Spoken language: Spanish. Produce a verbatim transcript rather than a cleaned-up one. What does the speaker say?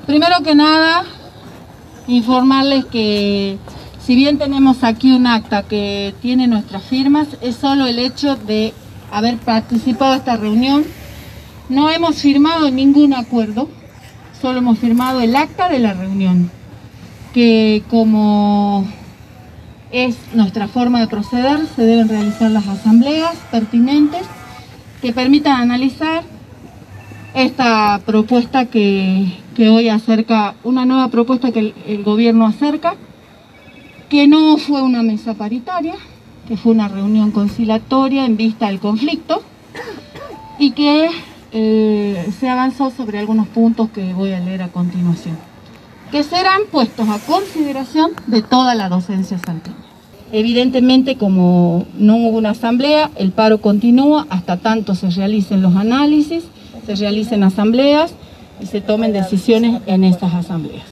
Primero que nada, informarles que si bien tenemos aquí un acta que tiene nuestras firmas, es solo el hecho de haber participado de esta reunión. No hemos firmado ningún acuerdo, solo hemos firmado el acta de la reunión, que como es nuestra forma de proceder, se deben realizar las asambleas pertinentes que permitan analizar esta propuesta que, que hoy acerca, una nueva propuesta que el, el gobierno acerca, que no fue una mesa paritaria, que fue una reunión conciliatoria en vista del conflicto y que eh, se avanzó sobre algunos puntos que voy a leer a continuación, que serán puestos a consideración de toda la docencia salteña. Evidentemente, como no hubo una asamblea, el paro continúa hasta tanto se realicen los análisis, se realicen asambleas y se tomen decisiones en estas asambleas.